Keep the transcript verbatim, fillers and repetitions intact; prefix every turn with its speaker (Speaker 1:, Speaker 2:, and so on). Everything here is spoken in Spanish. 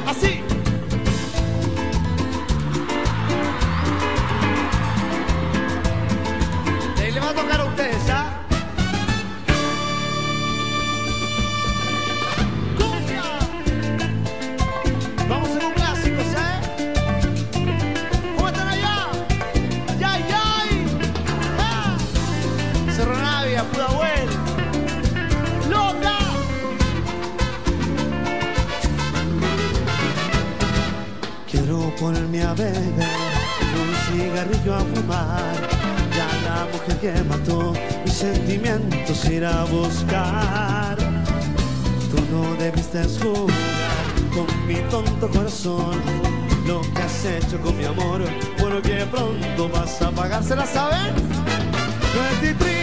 Speaker 1: Así. Y le va a tocar a ustedes, ¿ah? Vamos en un clásico, ¿sabes? ¿Cómo están allá? ¡Yay, yay! ¡Ah! Cerro Navia, Pudahuel. ¡Loca! Quiero ponerme a beber, un cigarrillo a fumar. Ya la mujer que mató mis sentimientos ir a buscar. Tú no debiste jugar con mi tonto corazón. Lo que has hecho con mi amor, bueno que pronto vas a pagársela, ¿saben? veintitrés